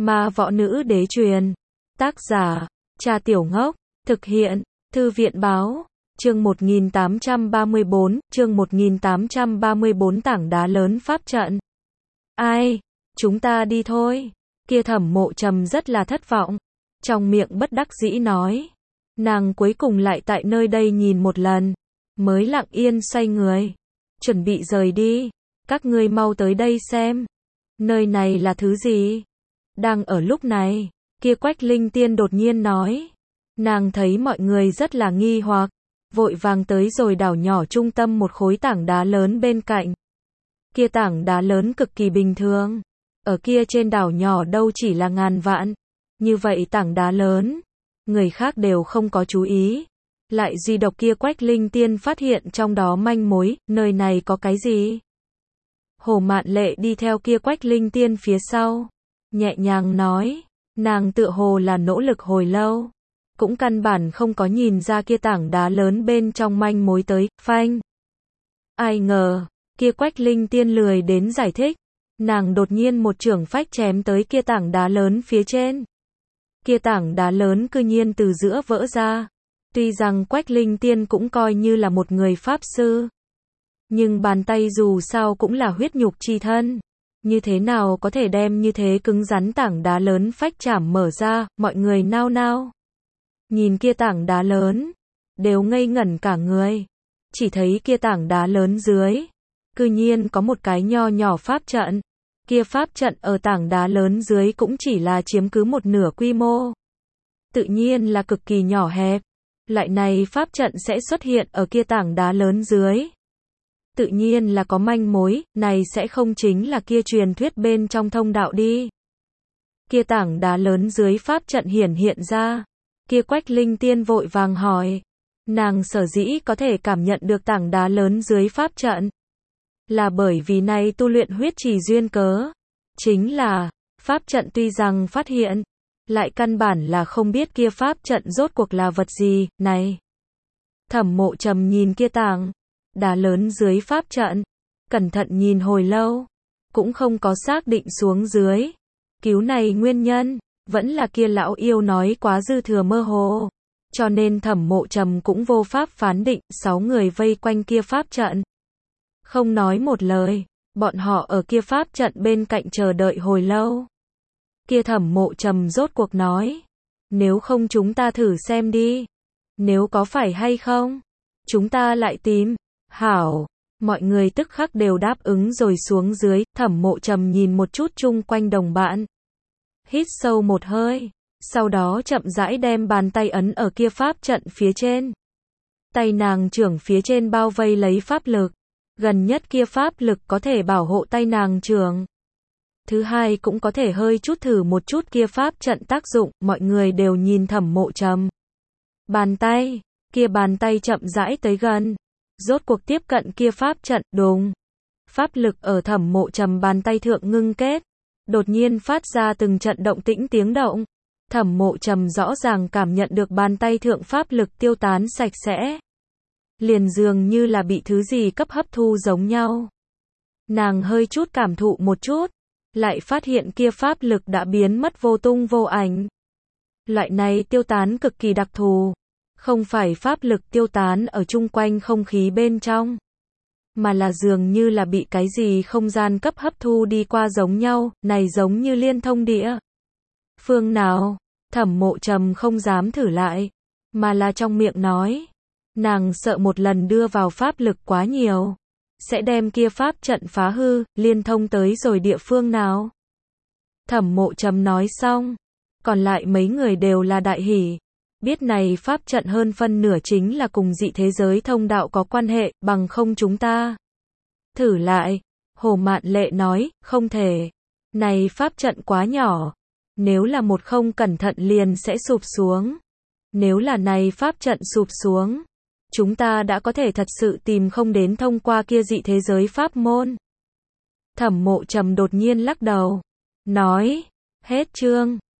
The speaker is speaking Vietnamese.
Ma võ nữ đế truyền. Tác giả, Cha Tiểu Ngốc. Thực hiện, Thư viện báo. Chương 1834, tảng đá lớn pháp trận. Ai? Chúng ta đi thôi. Kia Thẩm Mộ Trầm rất là thất vọng. Trong miệng bất đắc dĩ nói. Nàng cuối cùng lại tại nơi đây nhìn một lần. Mới lặng yên xoay người. Chuẩn bị rời đi. Các ngươi mau tới đây xem. Nơi này là thứ gì? Đang ở lúc này, kia Quách Linh Tiên đột nhiên nói. Nàng thấy mọi người rất là nghi hoặc, vội vàng tới rồi đảo nhỏ trung tâm một khối tảng đá lớn bên cạnh. Kia tảng đá lớn cực kỳ bình thường. Ở kia trên đảo nhỏ đâu chỉ là ngàn vạn. Như vậy tảng đá lớn, người khác đều không có chú ý. Lại duy độc kia Quách Linh Tiên phát hiện trong đó manh mối, nơi này có cái gì? Hồ Mạn Lệ đi theo kia Quách Linh Tiên phía sau, nhẹ nhàng nói, nàng tựa hồ là nỗ lực hồi lâu, cũng căn bản không có nhìn ra kia tảng đá lớn bên trong manh mối tới, phanh. Ai ngờ, kia Quách Linh Tiên lười đến giải thích, nàng đột nhiên một chưởng phách chém tới kia tảng đá lớn phía trên. Kia tảng đá lớn cư nhiên từ giữa vỡ ra. Tuy rằng Quách Linh Tiên cũng coi như là một người pháp sư, nhưng bàn tay dù sao cũng là huyết nhục chi thân. Như thế nào có thể đem như thế cứng rắn tảng đá lớn phách chảm mở ra, mọi người nao nao. Nhìn kia tảng đá lớn, đều ngây ngẩn cả người. Chỉ thấy kia tảng đá lớn dưới, cư nhiên có một cái nho nhỏ pháp trận. Kia pháp trận ở tảng đá lớn dưới cũng chỉ là chiếm cứ một nửa quy mô. Tự nhiên là cực kỳ nhỏ hẹp. Loại này pháp trận sẽ xuất hiện ở kia tảng đá lớn dưới. Tự nhiên là có manh mối, này sẽ không chính là kia truyền thuyết bên trong thông đạo đi. Kia tảng đá lớn dưới pháp trận hiển hiện ra. Kia Quách Linh Tiên vội vàng hỏi. Nàng sở dĩ có thể cảm nhận được tảng đá lớn dưới pháp trận. Là bởi vì này tu luyện huyết trì duyên cớ. Chính là, pháp trận tuy rằng phát hiện, lại căn bản là không biết kia pháp trận rốt cuộc là vật gì, này. Thẩm Mộ Trầm nhìn kia tảng đá lớn dưới pháp trận, cẩn thận nhìn hồi lâu, cũng không có xác định xuống dưới. Cứu này nguyên nhân, vẫn là kia lão yêu nói quá dư thừa mơ hồ. Cho nên Thẩm Mộ Trầm cũng vô pháp phán định, 6 người vây quanh kia pháp trận. Không nói một lời, bọn họ ở kia pháp trận bên cạnh chờ đợi hồi lâu. Kia Thẩm Mộ Trầm rốt cuộc nói, nếu không chúng ta thử xem đi. Nếu có phải hay không, chúng ta lại tìm. Hảo, mọi người tức khắc đều đáp ứng rồi xuống dưới. Thẩm Mộ Trầm nhìn một chút chung quanh đồng bạn, hít sâu một hơi, sau đó chậm rãi đem bàn tay ấn ở kia pháp trận phía trên. Tay nàng trưởng phía trên bao vây lấy pháp lực, gần nhất kia pháp lực có thể bảo hộ tay nàng trưởng. Thứ hai cũng có thể hơi chút thử một chút kia pháp trận tác dụng. Mọi người đều nhìn Thẩm Mộ Trầm. Bàn tay, kia bàn tay chậm rãi tới gần, rốt cuộc tiếp cận kia pháp trận, đùng. Pháp lực ở Thẩm Mộ Trầm bàn tay thượng ngưng kết, đột nhiên phát ra từng trận động tĩnh tiếng động. Thẩm Mộ Trầm rõ ràng cảm nhận được bàn tay thượng pháp lực tiêu tán sạch sẽ. Liền dường như là bị thứ gì cấp hấp thu giống nhau. Nàng hơi chút cảm thụ một chút, lại phát hiện kia pháp lực đã biến mất vô tung vô ảnh. Loại này tiêu tán cực kỳ đặc thù. Không phải pháp lực tiêu tán ở chung quanh không khí bên trong, mà là dường như là bị cái gì không gian cấp hấp thu đi qua giống nhau, này giống như liên thông địa. Phương nào? Thẩm Mộ Trầm không dám thử lại, mà là trong miệng nói. Nàng sợ một lần đưa vào pháp lực quá nhiều, sẽ đem kia pháp trận phá hư, liên thông tới rồi địa phương nào. Thẩm Mộ Trầm nói xong, còn lại mấy người đều là đại hỉ. Biết này pháp trận hơn phân nửa chính là cùng dị thế giới thông đạo có quan hệ, bằng không chúng ta thử lại. Hồ Mạn Lệ nói, không thể. Này pháp trận quá nhỏ. Nếu là một không cẩn thận liền sẽ sụp xuống. Nếu là này pháp trận sụp xuống, chúng ta đã có thể thật sự tìm không đến thông qua kia dị thế giới pháp môn. Thẩm Mộ Trầm đột nhiên lắc đầu, nói, hết chương.